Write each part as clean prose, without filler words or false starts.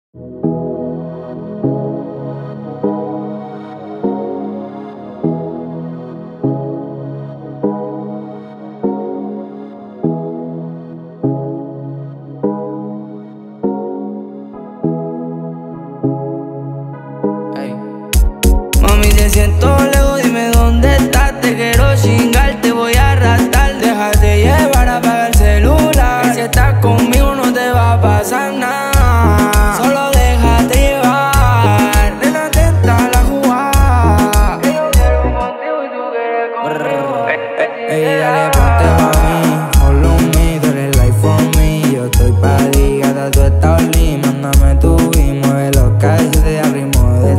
Mami, te siento lejos, dime dónde estás. Te quiero chingar, te voy a arrastrar. Déjate llevar, apaga el celular, que si estás conmigo no te va a pasar nada. Solo déjate llevar, nena, atenta la jugada. Que yo quiero contigo y tú quieres conmigo. Ey, dale, ponte pa' mí, follow me, tú eres life for me. Yo estoy pa' ti, gata, tú estás lit. Mándame tu y mueve los calles de ritmo de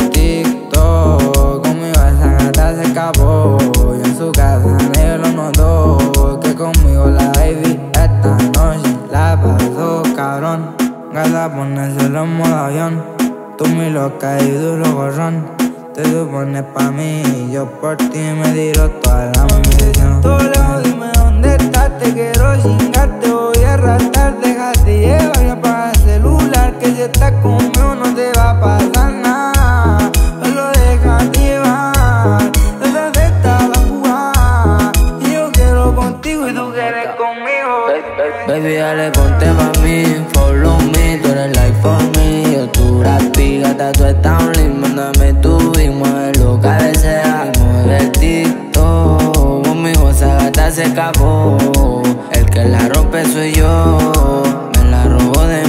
TikTok. Conmigo esa gata se escapó, y en su casa nadie lo notó. Que conmigo la baby esta noche la pasó cabrón. Gata, ponérselo en modo avión. Tú mi loca y duro gorrón. Te supones pa' mí y yo por ti me tiro toda la munición. Tú lejos, dime dónde estás, te quiero chingar, te voy a arrastrar. Déjate llevar y apaga el celular, que si estás conmigo no te va a pasar nada. Solo déjate llevar, detrás está la jugada. Y yo quiero contigo y tú quieres conmigo. Baby, dale, ponte pa' mí, follow me, tú eres life for me. Yo tu rapi, gata, tú estás lit. Mándame tu y mueve lo que desea. Mueve el TikTok, conmigo esa gata se escapó. El que la rompe soy yo, me la robó de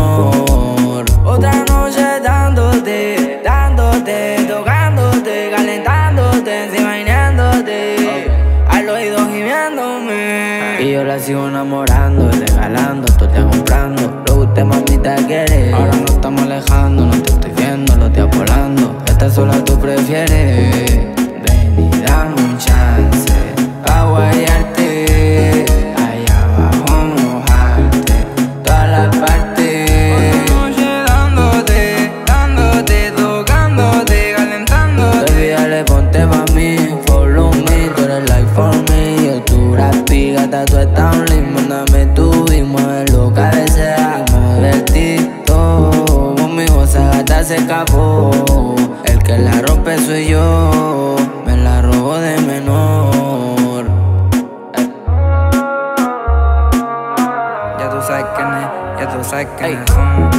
menor. Otra noche dándote, dándote, tocándote, calentándote, imaginándote, al oído gimiéndome. Y yo la sigo enamorando, regalando, todo te comprando. Lo que usted mamita quiere, ahora nos estamos alejando. No te estoy viendo, lo estoy volando. Esta sola tú prefieres. Ven y dame un chance pa' guayarte, allá abajo mojarte todas las partes. Otra noche dándote, dándote, tocándote, calentándote. Baby, dale, ponte pa' mí, follow me, tú eres life for me. Yo tu rapi, gata, tú estás lit. Mándame tu y mueve lo que desea. Mueve el TikTok, conmigo esa gata se escapó. El que la rompe soy yo, me la robó de menor. Ya tú sabes quién es, ya tú sabes quién es.